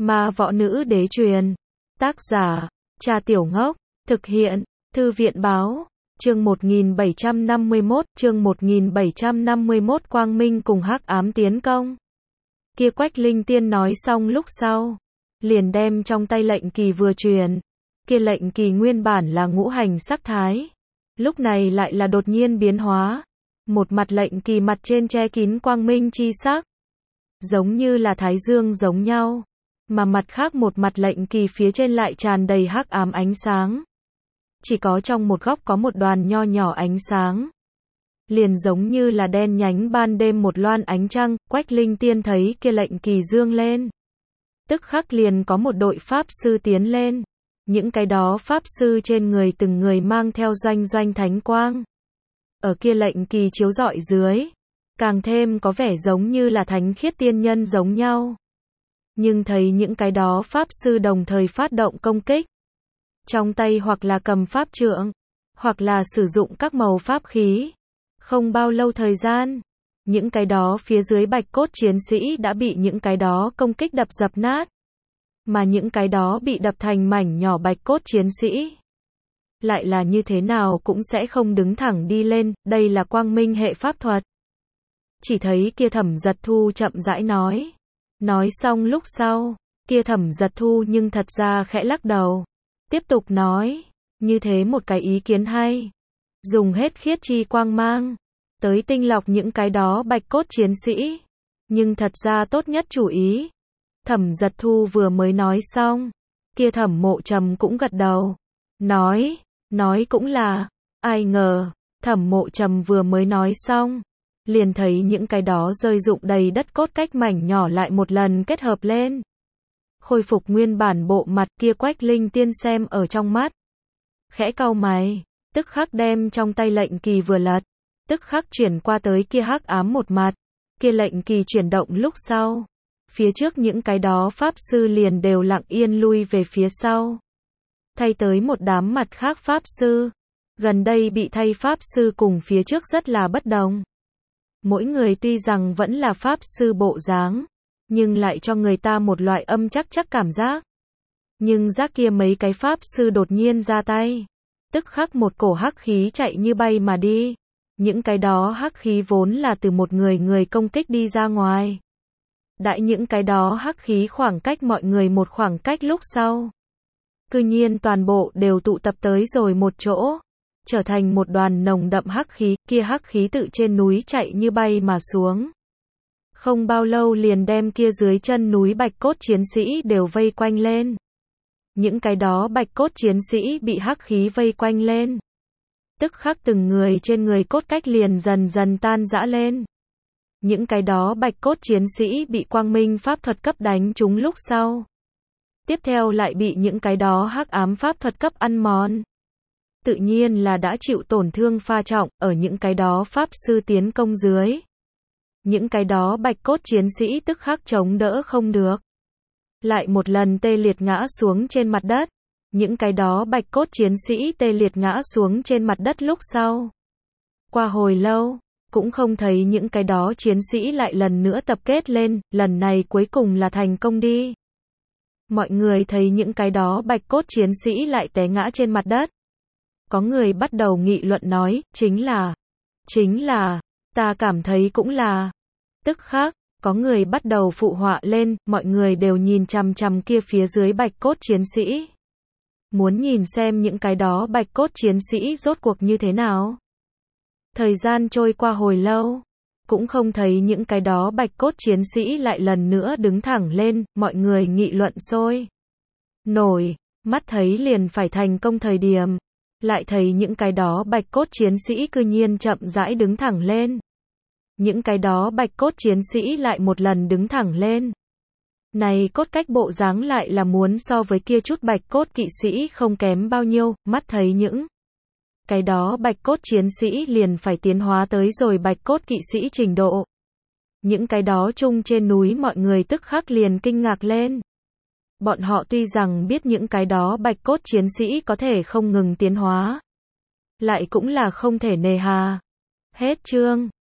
Ma Võ Nữ Đế truyền. Tác giả, Cha Tiểu Ngốc. Thực hiện, Thư viện báo. Chương 1751, Quang Minh cùng Hắc Ám tiến công. Kia Quách Linh Tiên nói xong lúc sau, liền đem trong tay lệnh kỳ vừa truyền. Kia lệnh kỳ nguyên bản là ngũ hành sắc thái, lúc này lại là đột nhiên biến hóa. Một mặt lệnh kỳ mặt trên che kín quang minh chi sắc, giống như là thái dương giống nhau, mà mặt khác một mặt lệnh kỳ phía trên lại tràn đầy hắc ám ánh sáng. Chỉ có trong một góc có một đoàn nho nhỏ ánh sáng, liền giống như là đen nhánh ban đêm một loan ánh trăng. Quách Linh Tiên thấy kia lệnh kỳ dương lên, tức khắc liền có một đội pháp sư tiến lên. Những cái đó pháp sư trên người từng người mang theo doanh doanh thánh quang. Ở kia lệnh kỳ chiếu rọi dưới, càng thêm có vẻ giống như là thánh khiết tiên nhân giống nhau. Nhưng thấy những cái đó pháp sư đồng thời phát động công kích, trong tay hoặc là cầm pháp trượng, hoặc là sử dụng các màu pháp khí. Không bao lâu thời gian, những cái đó phía dưới bạch cốt chiến sĩ đã bị những cái đó công kích đập dập nát. Mà những cái đó bị đập thành mảnh nhỏ bạch cốt chiến sĩ, lại là như thế nào cũng sẽ không đứng thẳng đi lên. Đây là quang minh hệ pháp thuật. Chỉ thấy kia Thẩm Giật Thu chậm rãi nói. Nói xong lúc sau, kia Thẩm Giật Thu nhưng thật ra khẽ lắc đầu. Tiếp tục nói, như thế một cái ý kiến hay. Dùng hết khiết chi quang mang, tới tinh lọc những cái đó bạch cốt chiến sĩ. Nhưng thật ra tốt nhất chủ ý. Thẩm Giật Thu vừa mới nói xong, kia Thẩm Mộ Trầm cũng gật đầu. Nói cũng là, ai ngờ, Thẩm Mộ Trầm vừa mới nói xong, liền thấy những cái đó rơi rụng đầy đất cốt cách mảnh nhỏ lại một lần kết hợp lên. Khôi phục nguyên bản bộ mặt. Kia Quách Linh Tiên xem ở trong mắt, khẽ cau mày, tức khắc đem trong tay lệnh kỳ vừa lật, tức khắc chuyển qua tới kia hắc ám một mặt. Kia lệnh kỳ chuyển động lúc sau, phía trước những cái đó pháp sư liền đều lặng yên lui về phía sau, thay tới một đám mặt khác pháp sư. Gần đây bị thay pháp sư cùng phía trước rất là bất đồng. Mỗi người tuy rằng vẫn là pháp sư bộ dáng, nhưng lại cho người ta một loại âm chắc cảm giác. Nhưng giác kia mấy cái pháp sư đột nhiên ra tay, tức khắc một cổ hắc khí chạy như bay mà đi. Những cái đó hắc khí vốn là từ một người công kích đi ra ngoài. Đại những cái đó hắc khí khoảng cách mọi người một khoảng cách lúc sau, cư nhiên toàn bộ đều tụ tập tới rồi một chỗ, trở thành một đoàn nồng đậm hắc khí. Kia hắc khí tự trên núi chạy như bay mà xuống, không bao lâu liền đem kia dưới chân núi bạch cốt chiến sĩ đều vây quanh lên. Những cái đó bạch cốt chiến sĩ bị hắc khí vây quanh lên, tức khắc từng người trên người cốt cách liền dần dần tan rã lên. Những cái đó bạch cốt chiến sĩ bị quang minh pháp thuật cấp đánh trúng lúc sau, tiếp theo lại bị những cái đó hắc ám pháp thuật cấp ăn mòn, tự nhiên là đã chịu tổn thương pha trọng. Ở những cái đó pháp sư tiến công dưới, những cái đó bạch cốt chiến sĩ tức khắc chống đỡ không được, lại một lần tê liệt ngã xuống trên mặt đất. Những cái đó bạch cốt chiến sĩ tê liệt ngã xuống trên mặt đất lúc sau, qua hồi lâu, cũng không thấy những cái đó chiến sĩ lại lần nữa tập kết lên. Lần này cuối cùng là thành công đi. Mọi người thấy những cái đó bạch cốt chiến sĩ lại té ngã trên mặt đất. Có người bắt đầu nghị luận nói, chính là, ta cảm thấy cũng là. Tức khắc, có người bắt đầu phụ họa lên. Mọi người đều nhìn chằm chằm kia phía dưới bạch cốt chiến sĩ, muốn nhìn xem những cái đó bạch cốt chiến sĩ rốt cuộc như thế nào. Thời gian trôi qua hồi lâu, cũng không thấy những cái đó bạch cốt chiến sĩ lại lần nữa đứng thẳng lên. Mọi người nghị luận sôi nổi, mắt thấy liền phải thành công thời điểm, lại thấy những cái đó bạch cốt chiến sĩ cư nhiên chậm rãi đứng thẳng lên. Những cái đó bạch cốt chiến sĩ lại một lần đứng thẳng lên. Này cốt cách bộ dáng lại là muốn so với kia chút bạch cốt kỵ sĩ không kém bao nhiêu. Mắt thấy những cái đó bạch cốt chiến sĩ liền phải tiến hóa tới rồi bạch cốt kỵ sĩ trình độ. Những cái đó chung trên núi mọi người tức khắc liền kinh ngạc lên. Bọn họ tuy rằng biết những cái đó bạch cốt chiến sĩ có thể không ngừng tiến hóa, lại cũng là không thể nề hà. Hết chương.